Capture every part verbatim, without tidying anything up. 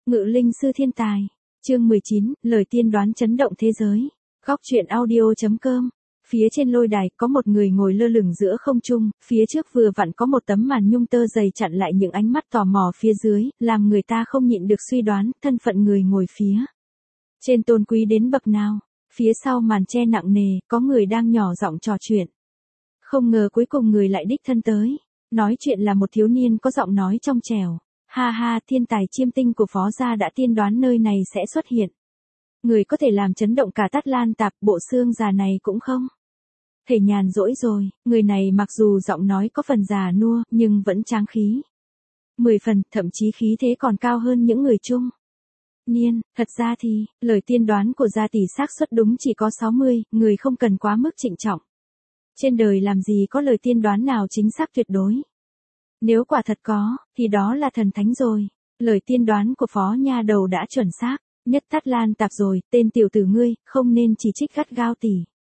Ngự linh sư thiên tài. Chương mười chín, lời tiên đoán chấn động thế giới. Góc truyện audio.com. Phía trên lôi đài có một người ngồi lơ lửng giữa không trung, phía trước vừa vặn có một tấm màn nhung tơ dày chặn lại những ánh mắt tò mò phía dưới, làm người ta không nhịn được suy đoán thân phận người ngồi phía trên tôn quý đến bậc nào. Phía sau màn che nặng nề, có người đang nhỏ giọng trò chuyện. Không ngờ cuối cùng người lại đích thân tới. Nói chuyện là một thiếu niên có giọng nói trong trẻo. Ha ha, thiên tài chiêm tinh của phó gia đã tiên đoán nơi này sẽ xuất hiện. Người có thể làm chấn động cả Tát Lan Tạp, bộ xương già này cũng không thể nhàn rỗi rồi. Người này mặc dù giọng nói có phần già nua, nhưng vẫn tráng khí. Mười phần, thậm chí khí thế còn cao hơn những người chung niên. Thật ra thì, lời tiên đoán của gia tỷ xác suất đúng chỉ có sáu mươi, người không cần quá mức trịnh trọng. Trên đời làm gì có lời tiên đoán nào chính xác tuyệt đối. Nếu quả thật có, thì đó là thần thánh rồi. Lời tiên đoán của phó nha đầu đã chuẩn xác. Nhất Tát Lan Tạp rồi, tên tiểu tử ngươi, không nên chỉ trích gắt gao tỷ.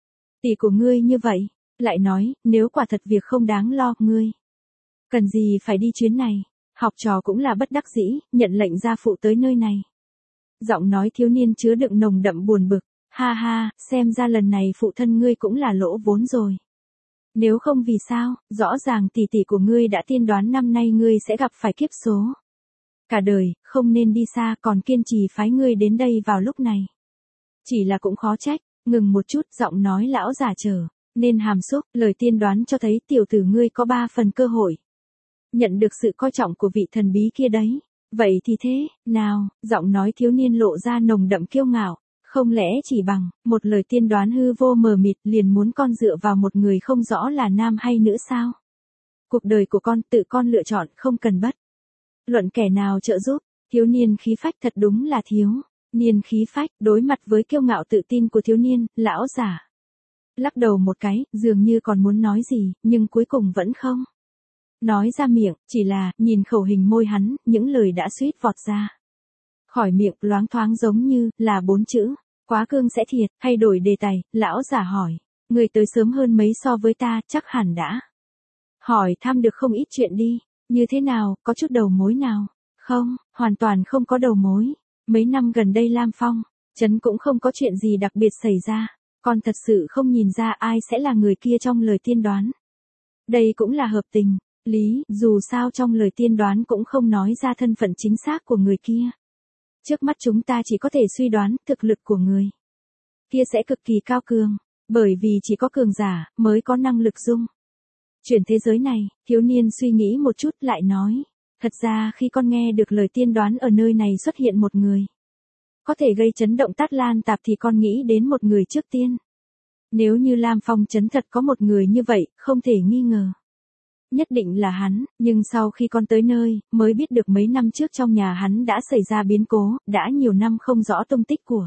Tỷ của ngươi như vậy. Lại nói, nếu quả thật việc không đáng lo, ngươi cần gì phải đi chuyến này. Học trò cũng là bất đắc dĩ, nhận lệnh gia phụ tới nơi này. Giọng nói thiếu niên chứa đựng nồng đậm buồn bực. Ha ha, xem ra lần này phụ thân ngươi cũng là lỗ vốn rồi. Nếu không vì sao, rõ ràng tỷ tỷ của ngươi đã tiên đoán năm nay ngươi sẽ gặp phải kiếp số cả đời, không nên đi xa, còn kiên trì phái ngươi đến đây vào lúc này. Chỉ là cũng khó trách. Ngừng một chút, giọng nói lão giả trở nên hàm xúc, lời tiên đoán cho thấy tiểu tử ngươi có ba phần cơ hội nhận được sự coi trọng của vị thần bí kia đấy. Vậy thì thế nào? Giọng nói thiếu niên lộ ra nồng đậm kiêu ngạo. Không lẽ chỉ bằng một lời tiên đoán hư vô mờ mịt liền muốn con dựa vào một người không rõ là nam hay nữ sao? Cuộc đời của con tự con lựa chọn, không cần bất luận kẻ nào trợ giúp. Thiếu niên khí phách, thật đúng là thiếu niên khí phách. Đối mặt với kiêu ngạo tự tin của thiếu niên, lão giả lắc đầu một cái, dường như còn muốn nói gì, nhưng cuối cùng vẫn không nói ra miệng. Chỉ là nhìn khẩu hình môi hắn, những lời đã suýt vọt ra khỏi miệng, loáng thoáng giống như là bốn chữ: quá cương sẽ thiệt. Thay đổi đề tài, lão giả hỏi: người tới sớm hơn mấy so với ta, chắc hẳn đã hỏi thăm được không ít chuyện đi. Như thế nào, có chút đầu mối nào? Không, hoàn toàn không có đầu mối. Mấy năm gần đây Lam Phong trấn cũng không có chuyện gì đặc biệt xảy ra. Con thật sự không nhìn ra ai sẽ là người kia trong lời tiên đoán. Đây cũng là hợp tình lý, dù sao trong lời tiên đoán cũng không nói ra thân phận chính xác của người kia. Trước mắt chúng ta chỉ có thể suy đoán thực lực của người kia sẽ cực kỳ cao cường, bởi vì chỉ có cường giả mới có năng lực dung chuyển thế giới này. Thiếu niên suy nghĩ một chút lại nói: thật ra khi con nghe được lời tiên đoán ở nơi này xuất hiện một người có thể gây chấn động Tát Lan Tạp thì con nghĩ đến một người trước tiên. Nếu như Lam Phong trấn thật có một người như vậy, không thể nghi ngờ nhất định là hắn. Nhưng sau khi con tới nơi, mới biết được mấy năm trước trong nhà hắn đã xảy ra biến cố, đã nhiều năm không rõ tung tích của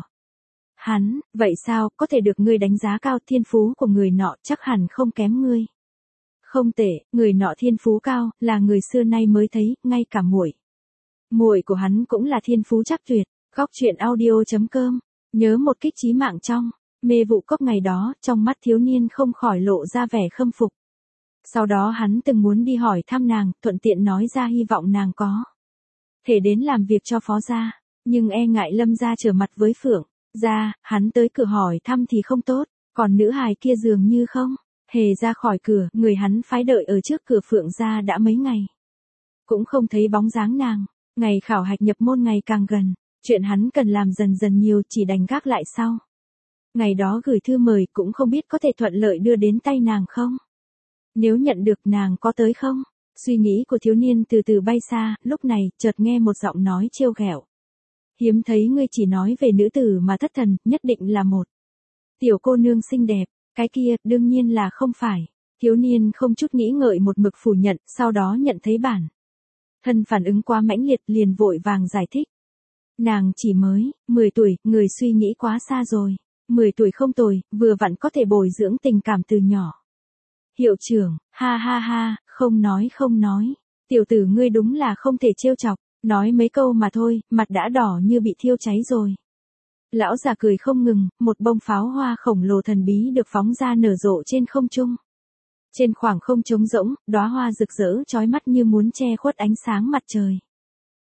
hắn. Vậy sao, có thể được ngươi đánh giá cao? Thiên phú của người nọ chắc hẳn không kém ngươi. Không tệ, người nọ thiên phú cao, là người xưa nay mới thấy, ngay cả muội muội của hắn cũng là thiên phú chắc tuyệt. Góc truyện audio.com. Nhớ một kích chí mạng trong mê vụ cốc ngày đó, trong mắt thiếu niên không khỏi lộ ra vẻ khâm phục. Sau đó hắn từng muốn đi hỏi thăm nàng, thuận tiện nói ra hy vọng nàng có thể đến làm việc cho phó gia. Nhưng e ngại Lâm gia trở mặt với Phượng gia, hắn tới cửa hỏi thăm thì không tốt. Còn nữ hài kia dường như không hề ra khỏi cửa, người hắn phái đợi ở trước cửa Phượng gia đã mấy ngày cũng không thấy bóng dáng nàng. Ngày khảo hạch nhập môn ngày càng gần, chuyện hắn cần làm dần dần nhiều, chỉ đành gác lại sau. Ngày đó gửi thư mời cũng không biết có thể thuận lợi đưa đến tay nàng không. Nếu nhận được, nàng có tới không? Suy nghĩ của thiếu niên từ từ bay xa, lúc này chợt nghe một giọng nói trêu ghẹo: hiếm thấy ngươi chỉ nói về nữ tử mà thất thần, nhất định là một tiểu cô nương xinh đẹp. Cái kia, đương nhiên là không phải. Thiếu niên không chút nghĩ ngợi một mực phủ nhận, sau đó nhận thấy bản thân phản ứng quá mãnh liệt, liền vội vàng giải thích: nàng chỉ mới mười tuổi, người suy nghĩ quá xa rồi. mười tuổi không tồi, vừa vặn có thể bồi dưỡng tình cảm từ nhỏ. Hiệu trưởng, ha ha ha, không nói không nói. Tiểu tử ngươi đúng là không thể trêu chọc, nói mấy câu mà thôi, mặt đã đỏ như bị thiêu cháy rồi. Lão già cười không ngừng, một bông pháo hoa khổng lồ thần bí được phóng ra nở rộ trên không trung. Trên khoảng không trống rỗng, đóa hoa rực rỡ chói mắt như muốn che khuất ánh sáng mặt trời.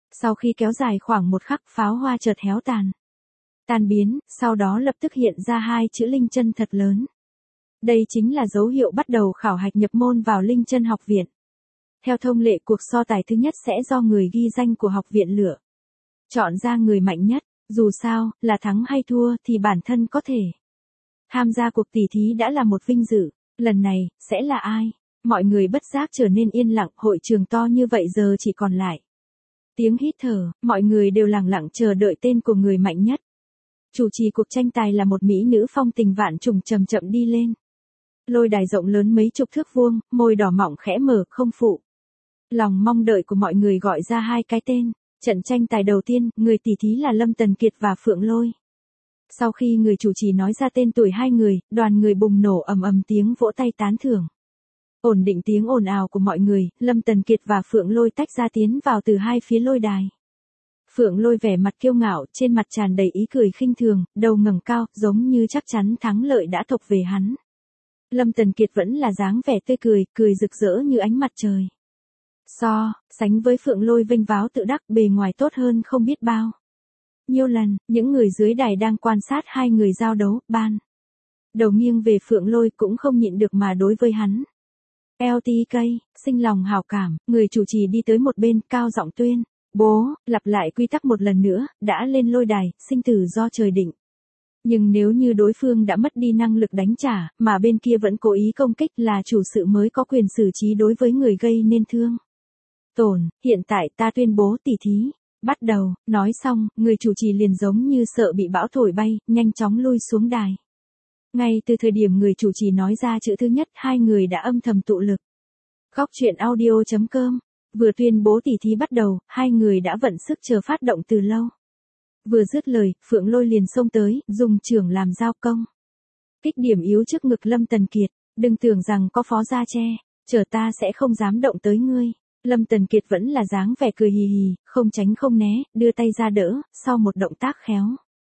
Sau khi kéo dài khoảng một khắc, pháo hoa chợt héo tàn. Tan biến, sau đó lập tức hiện ra hai chữ Linh Chân thật lớn. Đây chính là dấu hiệu bắt đầu khảo hạch nhập môn vào Linh Chân học viện. Theo thông lệ, cuộc so tài thứ nhất sẽ do người ghi danh của học viện lựa chọn ra người mạnh nhất, dù sao, là thắng hay thua thì bản thân có thể. Tham gia cuộc tỷ thí đã là một vinh dự, lần này, sẽ là ai? Mọi người bất giác trở nên yên lặng, hội trường to như vậy giờ chỉ còn lại tiếng hít thở, mọi người đều lặng lặng chờ đợi tên của người mạnh nhất. Chủ trì cuộc tranh tài là một mỹ nữ phong tình vạn trùng chậm chậm đi lên. Lôi đài rộng lớn mấy chục thước vuông, môi đỏ mọng khẽ mở không phụ lòng mong đợi của mọi người gọi ra hai cái tên. Trận tranh tài đầu tiên, người tỷ thí là Lâm Tần Kiệt và Phượng Lôi. Sau khi người chủ trì nói ra tên tuổi hai người, đoàn người bùng nổ ầm ầm tiếng vỗ tay tán thưởng. Ổn định tiếng ồn ào của mọi người, Lâm Tần Kiệt và Phượng Lôi tách ra tiến vào từ hai phía lôi đài. Phượng Lôi vẻ mặt kiêu ngạo, trên mặt tràn đầy ý cười khinh thường, đầu ngẩng cao, giống như chắc chắn thắng lợi đã thuộc về hắn. Lâm Tần Kiệt vẫn là dáng vẻ tươi cười, cười rực rỡ như ánh mặt trời. So sánh với Phượng Lôi vênh váo tự đắc, bề ngoài tốt hơn không biết bao nhiêu lần, những người dưới đài đang quan sát hai người giao đấu, ban đầu nghiêng về Phượng Lôi cũng không nhịn được mà đối với hắn. lờ tê ca, sinh lòng hảo cảm, người chủ trì đi tới một bên, cao giọng tuyên bố, lặp lại quy tắc một lần nữa, đã lên lôi đài, sinh tử do trời định. Nhưng nếu như đối phương đã mất đi năng lực đánh trả, mà bên kia vẫn cố ý công kích, là chủ sự mới có quyền xử trí đối với người gây nên thương tổn. Hiện tại ta tuyên bố tỷ thí bắt đầu. Nói xong, người chủ trì liền giống như sợ bị bão thổi bay, nhanh chóng lui xuống đài. Ngay từ thời điểm người chủ trì nói ra chữ thứ nhất, hai người đã âm thầm tụ lực. Góc truyện audio chấm com vừa tuyên bố tỷ thí bắt đầu, hai người đã vận sức chờ phát động từ lâu. Vừa dứt lời, Phượng Lôi liền xông tới, dùng chưởng làm giao công. Kích điểm yếu trước ngực Lâm Tần Kiệt, đừng tưởng rằng có phó gia che, chờ ta sẽ không dám động tới ngươi. Lâm Tần Kiệt vẫn là dáng vẻ cười hì hì, không tránh không né, đưa tay ra đỡ, sau một động tác khéo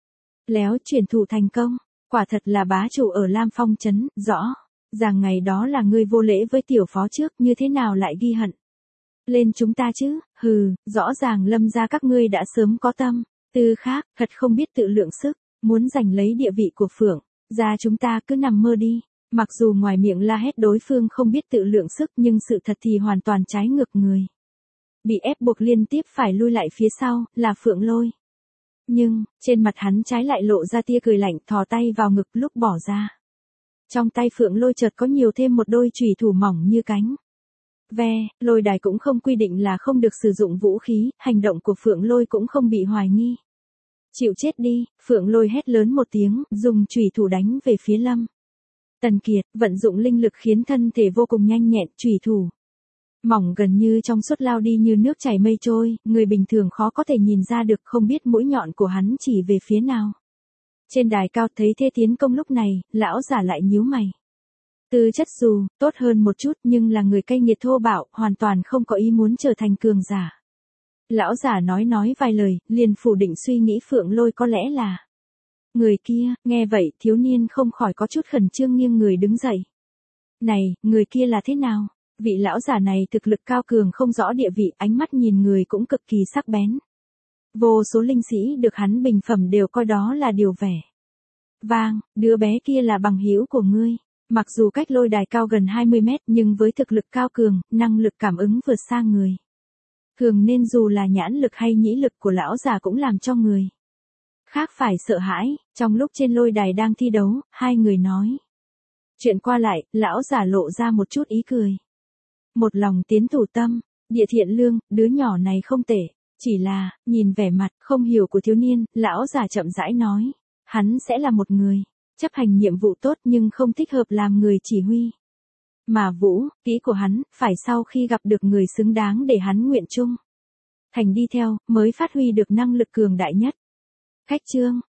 léo chuyển thủ thành công. Quả thật là bá chủ ở Lam Phong trấn, rõ ràng ngày đó là ngươi vô lễ với tiểu phó trước, như thế nào lại ghi hận lên chúng ta chứ? Hừ, rõ ràng Lâm gia các ngươi đã sớm có tâm tư khác, thật không biết tự lượng sức, muốn giành lấy địa vị của Phượng gia chúng ta, cứ nằm mơ đi. Mặc dù ngoài miệng la hét đối phương không biết tự lượng sức, nhưng sự thật thì hoàn toàn trái ngược người. Bị ép buộc liên tiếp phải lui lại phía sau, là Phượng Lôi. Nhưng, trên mặt hắn trái lại lộ ra tia cười lạnh, thò tay vào ngực lúc bỏ ra. Trong tay Phượng Lôi chợt có nhiều thêm một đôi chùy thủ mỏng như cánh ve. Lôi đài cũng không quy định là không được sử dụng vũ khí, hành động của Phượng Lôi cũng không bị hoài nghi. Chịu chết đi, Phượng Lôi hét lớn một tiếng, dùng chùy thủ đánh về phía Lâm Tần Kiệt, vận dụng linh lực khiến thân thể vô cùng nhanh nhẹn, chùy thủ mỏng gần như trong suốt lao đi như nước chảy mây trôi, người bình thường khó có thể nhìn ra được, không biết mũi nhọn của hắn chỉ về phía nào. Trên đài cao thấy thế tiến công lúc này, lão giả lại nhíu mày. Tư chất dù tốt hơn một chút, nhưng là người cay nghiệt thô bạo, hoàn toàn không có ý muốn trở thành cường giả. Lão giả nói nói vài lời, liền phủ định suy nghĩ Phượng Lôi có lẽ là người kia. Nghe vậy, thiếu niên không khỏi có chút khẩn trương, nghiêng người đứng dậy. Này, người kia là thế nào? Vị lão giả này thực lực cao cường không rõ địa vị, ánh mắt nhìn người cũng cực kỳ sắc bén. Vô số linh sĩ được hắn bình phẩm đều coi đó là điều vẻ vang. Đứa bé kia là bằng hữu của ngươi. Mặc dù cách lôi đài cao gần hai mươi mét, nhưng với thực lực cao cường, năng lực cảm ứng vượt xa người thường, nên dù là nhãn lực hay nhĩ lực của lão già cũng làm cho người khác phải sợ hãi. Trong lúc trên lôi đài đang thi đấu, hai người nói chuyện qua lại, lão già lộ ra một chút ý cười. Một lòng tiến thủ tâm, địa thiện lương, đứa nhỏ này không tệ. Chỉ là, nhìn vẻ mặt không hiểu của thiếu niên, lão già chậm rãi nói, hắn sẽ là một người chấp hành nhiệm vụ tốt nhưng không thích hợp làm người chỉ huy. Mà vũ kỹ của hắn, phải sau khi gặp được người xứng đáng để hắn nguyện chung thành đi theo, mới phát huy được năng lực cường đại nhất. Khách trương,